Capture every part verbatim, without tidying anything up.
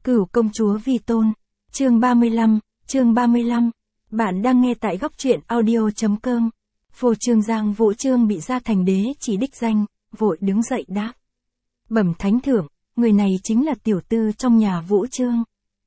Cửu công chúa vi tôn. Chương ba mươi lăm, chương ba mươi lăm. Bạn đang nghe tại góc truyện audio.com. Phô trương Giang Vũ Trương bị Gia Thành Đế chỉ đích danh, vội đứng dậy đáp. Bẩm thánh thượng, người này chính là tiểu tư trong nhà Vũ Trương.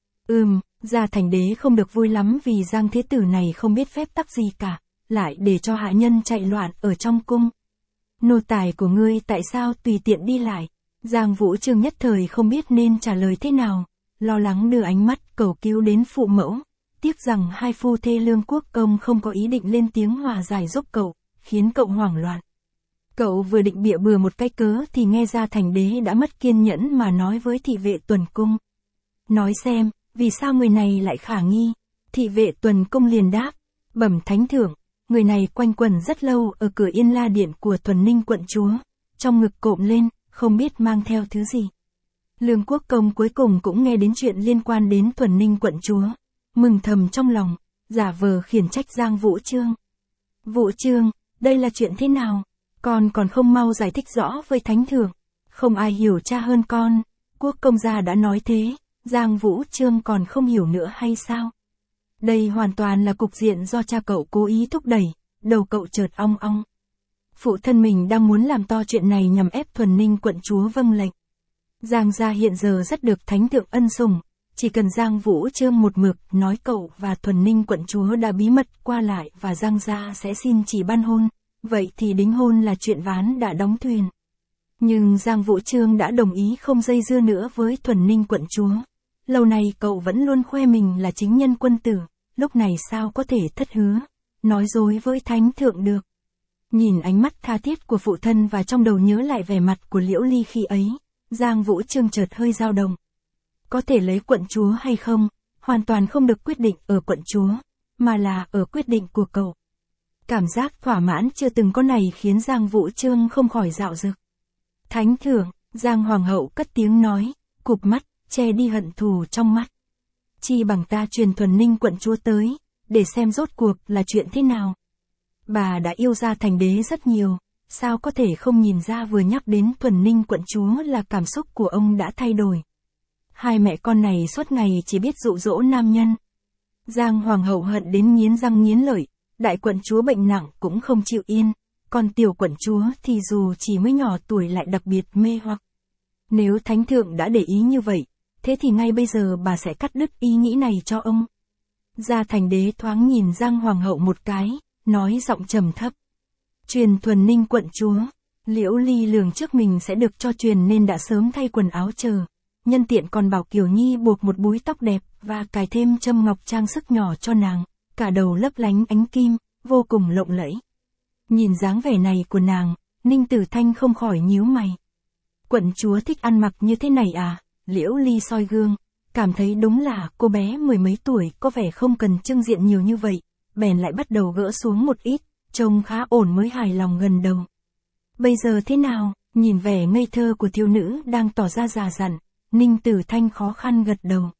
Ừm, Gia Thành Đế không được vui lắm vì Giang Thế Tử này không biết phép tắc gì cả, lại để cho hạ nhân chạy loạn ở trong cung. Nô tài của ngươi tại sao tùy tiện đi lại? Giang Vũ Trương nhất thời không biết nên trả lời thế nào, lo lắng đưa ánh mắt cầu cứu đến phụ mẫu, tiếc rằng hai phu thê Lương Quốc Công không có ý định lên tiếng hòa giải giúp cậu, khiến cậu hoảng loạn. Cậu vừa định bịa bừa một cái cớ thì nghe Gia Thành Đế đã mất kiên nhẫn mà nói với thị vệ tuần cung. Nói xem, vì sao người này lại khả nghi? Thị vệ tuần cung liền đáp, bẩm thánh thượng, người này quanh quẩn rất lâu ở cửa Yên La Điện của Thuần Ninh quận chúa, trong ngực cộm lên, không biết mang theo thứ gì. Lương Quốc Công cuối cùng cũng nghe đến chuyện liên quan đến Thuần Ninh quận chúa, mừng thầm trong lòng, giả vờ khiển trách Giang Vũ Trương. Vũ Trương, đây là chuyện thế nào? Con còn không mau giải thích rõ với thánh thượng. Không ai hiểu cha hơn con, Quốc công gia đã nói thế, Giang Vũ Trương còn không hiểu nữa hay sao? Đây hoàn toàn là cục diện do cha cậu cố ý thúc đẩy, đầu cậu chợt ong ong. Phụ thân mình đang muốn làm to chuyện này nhằm ép Thuần Ninh quận chúa vâng lệnh. Giang gia hiện giờ rất được thánh thượng ân sủng, chỉ cần Giang Vũ Trương một mực nói cậu và Thuần Ninh quận chúa đã bí mật qua lại và Giang gia sẽ xin chỉ ban hôn, vậy thì đính hôn là chuyện ván đã đóng thuyền. Nhưng Giang Vũ Trương đã đồng ý không dây dưa nữa với Thuần Ninh quận chúa. Lâu nay cậu vẫn luôn khoe mình là chính nhân quân tử, lúc này sao có thể thất hứa, nói dối với thánh thượng được. Nhìn ánh mắt tha thiết của phụ thân và trong đầu nhớ lại vẻ mặt của Liễu Ly khi ấy, Giang Vũ Trương chợt hơi dao động. Có thể lấy quận chúa hay không, hoàn toàn không được quyết định ở quận chúa, mà là ở quyết định của cậu. Cảm giác thỏa mãn chưa từng có này khiến Giang Vũ Trương không khỏi dạo dực. Thánh thượng, Giang Hoàng hậu cất tiếng nói, cụp mắt, che đi hận thù trong mắt. Chi bằng ta truyền Thuần Ninh quận chúa tới, để xem rốt cuộc là chuyện thế nào. Bà đã yêu Gia Thành Đế rất nhiều, sao có thể không nhìn ra vừa nhắc đến Thuần Ninh quận chúa là cảm xúc của ông đã thay đổi. Hai mẹ con này suốt ngày chỉ biết dụ dỗ nam nhân. Giang Hoàng hậu hận đến nghiến răng nghiến lợi, đại quận chúa bệnh nặng cũng không chịu yên, còn tiểu quận chúa thì dù chỉ mới nhỏ tuổi lại đặc biệt mê hoặc. Nếu thánh thượng đã để ý như vậy, thế thì ngay bây giờ bà sẽ cắt đứt ý nghĩ này cho ông. Gia Thành Đế thoáng nhìn Giang Hoàng hậu một cái, nói giọng trầm thấp. Truyền Thuần Ninh quận chúa, Liễu Ly lường trước mình sẽ được cho truyền nên đã sớm thay quần áo chờ. Nhân tiện còn bảo Kiều Nhi buộc một búi tóc đẹp và cài thêm châm ngọc trang sức nhỏ cho nàng, cả đầu lấp lánh ánh kim, vô cùng lộng lẫy. Nhìn dáng vẻ này của nàng, Ninh Tử Thanh không khỏi nhíu mày. Quận chúa thích ăn mặc như thế này à? Liễu Ly soi gương, cảm thấy đúng là cô bé mười mấy tuổi có vẻ không cần trưng diện nhiều như vậy, bèn lại bắt đầu gỡ xuống một ít, trông khá ổn mới hài lòng gần đầu. Bây giờ thế nào? Nhìn vẻ ngây thơ của thiếu nữ đang tỏ ra già dặn, Ninh Tử Thanh khó khăn gật đầu.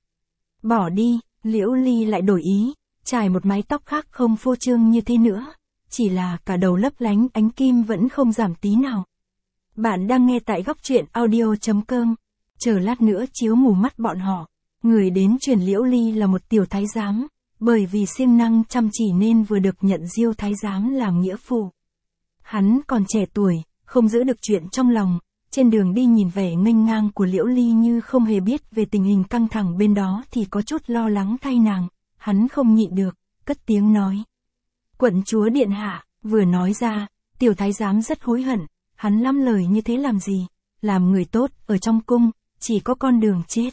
Bỏ đi, Liễu Ly lại đổi ý, trải một mái tóc khác không phô trương như thế nữa, chỉ là cả đầu lấp lánh ánh kim vẫn không giảm tí nào. Bạn đang nghe tại góc truyện audio.com. Chờ lát nữa chiếu mù mắt bọn họ. Người đến truyền Liễu Ly là một tiểu thái giám, bởi vì siêng năng chăm chỉ nên vừa được nhận diêu thái giám làm nghĩa phụ. Hắn còn trẻ tuổi, không giữ được chuyện trong lòng, trên đường đi nhìn vẻ nghênh ngang của Liễu Ly như không hề biết về tình hình căng thẳng bên đó thì có chút lo lắng thay nàng, hắn không nhịn được, cất tiếng nói. Quận chúa điện hạ, vừa nói ra, tiểu thái giám rất hối hận, hắn lắm lời như thế làm gì, làm người tốt ở trong cung, chỉ có con đường chết.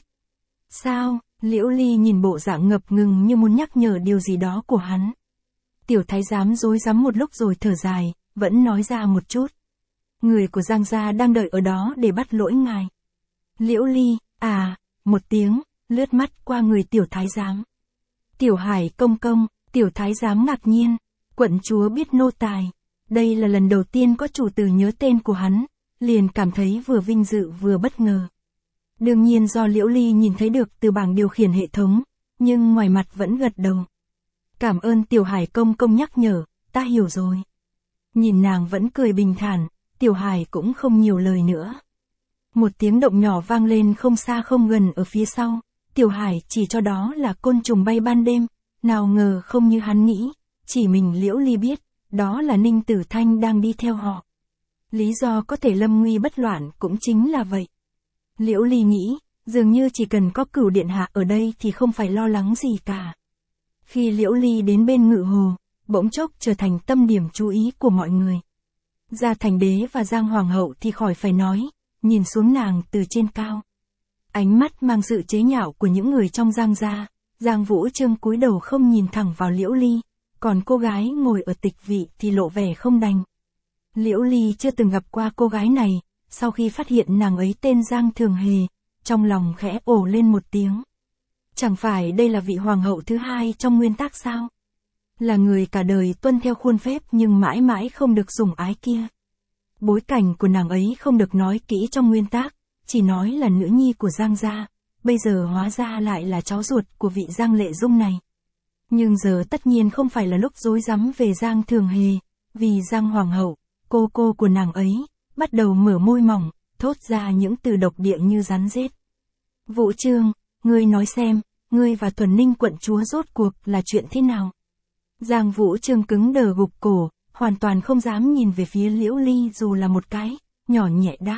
Sao? Liễu Ly nhìn bộ dạng ngập ngừng như muốn nhắc nhở điều gì đó của hắn. Tiểu thái giám rối rắm một lúc rồi thở dài, vẫn nói ra một chút. Người của Giang gia đang đợi ở đó để bắt lỗi ngài. Liễu Ly, à, một tiếng, lướt mắt qua người tiểu thái giám. Tiểu Hải công công, tiểu thái giám ngạc nhiên, quận chúa biết nô tài. Đây là lần đầu tiên có chủ tử nhớ tên của hắn, liền cảm thấy vừa vinh dự vừa bất ngờ. Đương nhiên do Liễu Ly nhìn thấy được từ bảng điều khiển hệ thống, nhưng ngoài mặt vẫn gật đầu. Cảm ơn Tiểu Hải công công nhắc nhở, ta hiểu rồi. Nhìn nàng vẫn cười bình thản, Tiểu Hải cũng không nhiều lời nữa. Một tiếng động nhỏ vang lên không xa không gần ở phía sau, Tiểu Hải chỉ cho đó là côn trùng bay ban đêm, nào ngờ không như hắn nghĩ, chỉ mình Liễu Ly biết, đó là Ninh Tử Thanh đang đi theo họ. Lý do có thể lâm nguy bất loạn cũng chính là vậy. Liễu Ly nghĩ, dường như chỉ cần có Cửu điện hạ ở đây thì không phải lo lắng gì cả. Khi Liễu Ly đến bên Ngự Hồ, bỗng chốc trở thành tâm điểm chú ý của mọi người. Gia Thành Đế và Giang Hoàng hậu thì khỏi phải nói, nhìn xuống nàng từ trên cao. Ánh mắt mang sự chế nhạo của những người trong Giang gia, Giang Vũ Trương cúi đầu không nhìn thẳng vào Liễu Ly, còn cô gái ngồi ở tịch vị thì lộ vẻ không đành. Liễu Ly chưa từng gặp qua cô gái này, sau khi phát hiện nàng ấy tên Giang Thường Hề, trong lòng khẽ ồ lên một tiếng. Chẳng phải đây là vị hoàng hậu thứ hai trong nguyên tắc sao? Là người cả đời tuân theo khuôn phép nhưng mãi mãi không được sủng ái kia. Bối cảnh của nàng ấy không được nói kỹ trong nguyên tắc, chỉ nói là nữ nhi của Giang gia, bây giờ hóa ra lại là cháu ruột của vị Giang Lệ Dung này. Nhưng giờ tất nhiên không phải là lúc rối rắm về Giang Thường Hề, vì Giang Hoàng hậu, cô cô của nàng ấy, bắt đầu mở môi mỏng, thốt ra những từ độc địa như rắn rết. Vũ Trương, ngươi nói xem, ngươi và Thuần Ninh quận chúa rốt cuộc là chuyện thế nào? Giang Vũ Trương cứng đờ gục cổ, hoàn toàn không dám nhìn về phía Liễu Ly dù là một cái, nhỏ nhẹ đáp.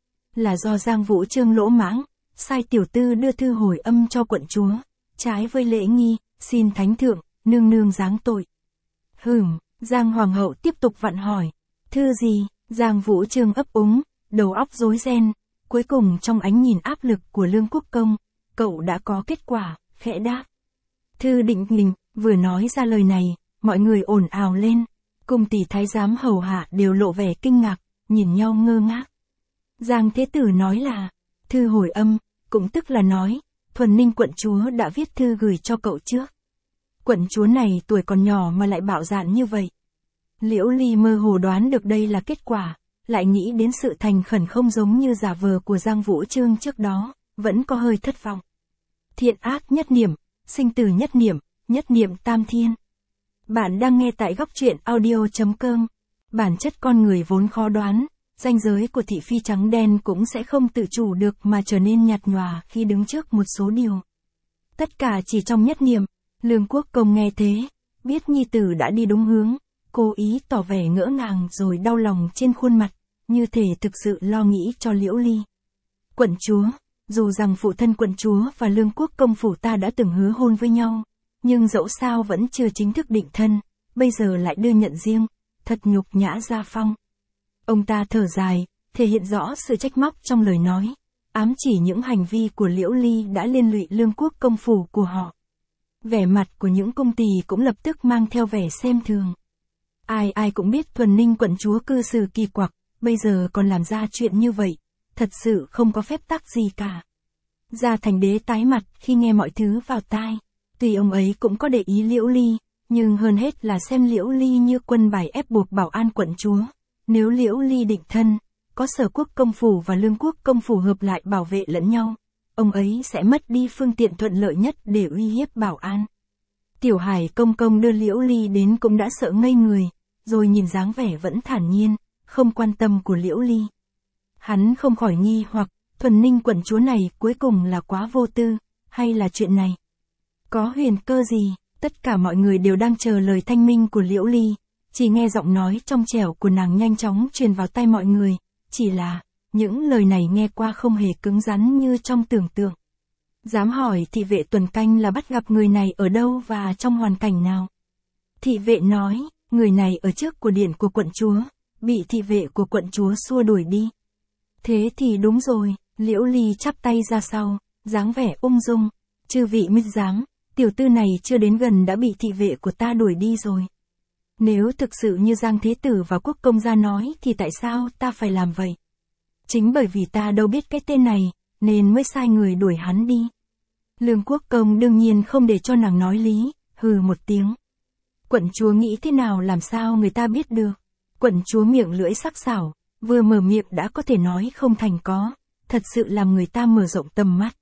Là do Giang Vũ Trương lỗ mãng, sai tiểu tư đưa thư hồi âm cho quận chúa, trái với lễ nghi, xin thánh thượng, nương nương giáng tội. Hửm, Giang Hoàng hậu tiếp tục vặn hỏi, thư gì? Giang Vũ Trương ấp úng, đầu óc rối ren, cuối cùng trong ánh nhìn áp lực của Lương Quốc Công, cậu đã có kết quả, khẽ đáp. Thư Định Đình, vừa nói ra lời này, mọi người ồn ào lên, cung tỷ thái giám hầu hạ đều lộ vẻ kinh ngạc, nhìn nhau ngơ ngác. Giang Thế Tử nói là, thư hồi âm, cũng tức là nói, Thuần Ninh quận chúa đã viết thư gửi cho cậu trước. Quận chúa này tuổi còn nhỏ mà lại bạo dạn như vậy. Liễu Ly mơ hồ đoán được đây là kết quả, lại nghĩ đến sự thành khẩn không giống như giả vờ của Giang Vũ Trương trước đó, vẫn có hơi thất vọng. Thiện ác nhất niệm, sinh tử nhất niệm, nhất niệm tam thiên. Bạn đang nghe tại góc truyện audio chấm com. Bản chất con người vốn khó đoán, ranh giới của thị phi trắng đen cũng sẽ không tự chủ được mà trở nên nhạt nhòa khi đứng trước một số điều. Tất cả chỉ trong nhất niệm, Lương Quốc Công nghe thế, biết nhi tử đã đi đúng hướng, cố ý tỏ vẻ ngỡ ngàng rồi đau lòng trên khuôn mặt, như thể thực sự lo nghĩ cho Liễu Ly. Quận chúa, dù rằng phụ thân quận chúa và Lương Quốc Công phủ ta đã từng hứa hôn với nhau, nhưng dẫu sao vẫn chưa chính thức định thân, bây giờ lại đưa nhận riêng, thật nhục nhã gia phong. Ông ta thở dài, thể hiện rõ sự trách móc trong lời nói, ám chỉ những hành vi của Liễu Ly đã liên lụy Lương Quốc Công phủ của họ. Vẻ mặt của những cung tỳ cũng lập tức mang theo vẻ xem thường. Ai ai cũng biết Thuần Ninh quận chúa cư xử kỳ quặc, bây giờ còn làm ra chuyện như vậy, thật sự không có phép tắc gì cả. Gia Thành Đế tái mặt khi nghe mọi thứ vào tai, tuy ông ấy cũng có để ý Liễu Ly, nhưng hơn hết là xem Liễu Ly như quân bài ép buộc bảo an quận chúa. Nếu Liễu Ly định thân, có Sở Quốc Công phủ và Lương Quốc Công phủ hợp lại bảo vệ lẫn nhau, ông ấy sẽ mất đi phương tiện thuận lợi nhất để uy hiếp bảo an. Tiểu Hải công công đưa Liễu Ly đến cũng đã sợ ngây người, rồi nhìn dáng vẻ vẫn thản nhiên, không quan tâm của Liễu Ly. Hắn không khỏi nghi hoặc, Thuần Ninh quận chúa này cuối cùng là quá vô tư, hay là chuyện này có huyền cơ gì? Tất cả mọi người đều đang chờ lời thanh minh của Liễu Ly, chỉ nghe giọng nói trong trẻo của nàng nhanh chóng truyền vào tai mọi người, chỉ là, những lời này nghe qua không hề cứng rắn như trong tưởng tượng. Dám hỏi thị vệ tuần canh là bắt gặp người này ở đâu và trong hoàn cảnh nào? Thị vệ nói, người này ở trước của điện của quận chúa, bị thị vệ của quận chúa xua đuổi đi. Thế thì đúng rồi, Liễu Ly chắp tay ra sau, dáng vẻ ung dung, chư vị minh giám, tiểu tư này chưa đến gần đã bị thị vệ của ta đuổi đi rồi. Nếu thực sự như Giang Thế Tử và Quốc Công gia nói thì tại sao ta phải làm vậy? Chính bởi vì ta đâu biết cái tên này, nên mới sai người đuổi hắn đi. Lương Quốc Công đương nhiên không để cho nàng nói lý, hừ một tiếng. Quận chúa nghĩ thế nào làm sao người ta biết được? Quận chúa miệng lưỡi sắc sảo, vừa mở miệng đã có thể nói không thành có, thật sự làm người ta mở rộng tầm mắt.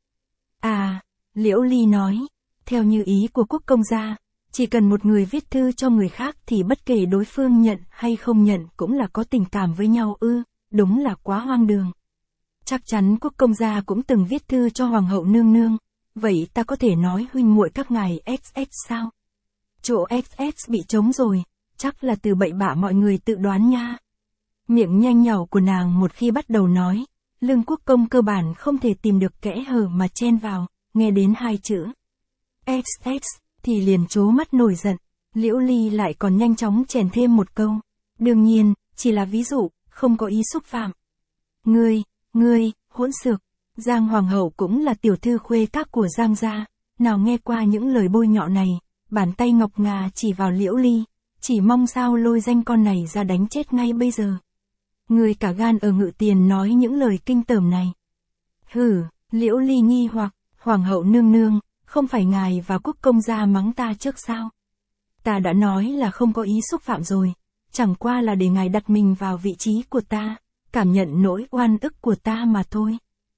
À, Liễu Ly nói, theo như ý của Quốc Công gia, chỉ cần một người viết thư cho người khác thì bất kể đối phương nhận hay không nhận cũng là có tình cảm với nhau ư, đúng là quá hoang đường. Chắc chắn Quốc Công gia cũng từng viết thư cho Hoàng hậu nương nương, vậy ta có thể nói huynh muội các ngài ích ích sao? Chỗ ích ích bị trống rồi, chắc là từ bậy bạ mọi người tự đoán nha. Miệng nhanh nhảu của nàng một khi bắt đầu nói, Lương Quốc Công cơ bản không thể tìm được kẽ hở mà chen vào, nghe đến hai chữ ích ích thì liền trố mắt nổi giận. Liễu Ly lại còn nhanh chóng chèn thêm một câu, đương nhiên, chỉ là ví dụ, không có ý xúc phạm. Ngươi, ngươi, hỗn xược, Giang Hoàng hậu cũng là tiểu thư khuê các của Giang gia, nào nghe qua những lời bôi nhọ này, bàn tay ngọc ngà chỉ vào Liễu Ly, chỉ mong sao lôi danh con này ra đánh chết ngay bây giờ. Ngươi cả gan ở Ngự Tiền nói những lời kinh tởm này. Hừ, Liễu Ly nghi hoặc, Hoàng hậu nương nương, không phải ngài và Quốc công gia mắng ta trước sao? Ta đã nói là không có ý xúc phạm rồi, chẳng qua là để ngài đặt mình vào vị trí của ta, cảm nhận nỗi oan ức của ta mà thôi.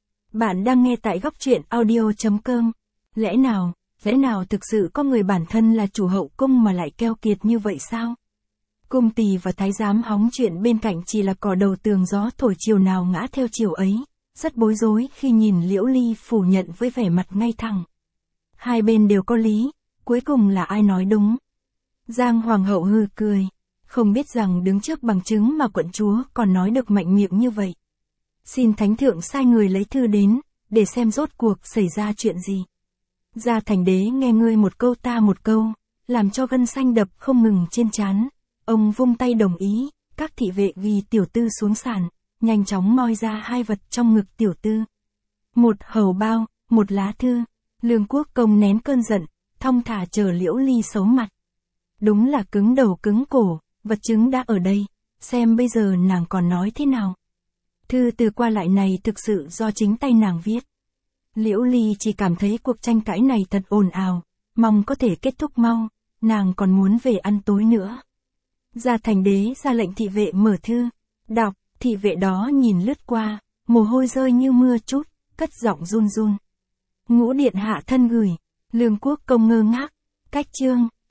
Bạn đang nghe tại góc truyện audio chấm com. Lẽ nào, lẽ nào thực sự có người bản thân là chủ hậu cung mà lại keo kiệt như vậy sao? Cung tỳ và thái giám hóng chuyện bên cạnh chỉ là cỏ đầu tường gió thổi chiều nào ngã theo chiều ấy, rất bối rối khi nhìn Liễu Ly phủ nhận với vẻ mặt ngay thẳng. Hai bên đều có lý, cuối cùng là ai nói đúng? Giang Hoàng hậu hừ cười, không biết rằng đứng trước bằng chứng mà quận chúa còn nói được mạnh miệng như vậy. Xin thánh thượng sai người lấy thư đến, để xem rốt cuộc xảy ra chuyện gì. Gia Thành Đế nghe ngươi một câu ta một câu, làm cho gân xanh đập không ngừng trên trán. Ông vung tay đồng ý, các thị vệ ghi tiểu tư xuống sàn, nhanh chóng moi ra hai vật trong ngực tiểu tư. Một hầu bao, một lá thư. Lương Quốc Công nén cơn giận, thong thả chờ Liễu Ly xấu mặt. Đúng là cứng đầu cứng cổ, vật chứng đã ở đây, xem bây giờ nàng còn nói thế nào. Thư từ qua lại này thực sự do chính tay nàng viết. Liễu Ly chỉ cảm thấy cuộc tranh cãi này thật ồn ào, mong có thể kết thúc mau, nàng còn muốn về ăn tối nữa. Gia Thành Đế ra lệnh thị vệ mở thư, đọc, thị vệ đó nhìn lướt qua, mồ hôi rơi như mưa chút, cất giọng run run. Ngũ điện hạ thân gửi, Lương Quốc Công ngơ ngác, cách chương.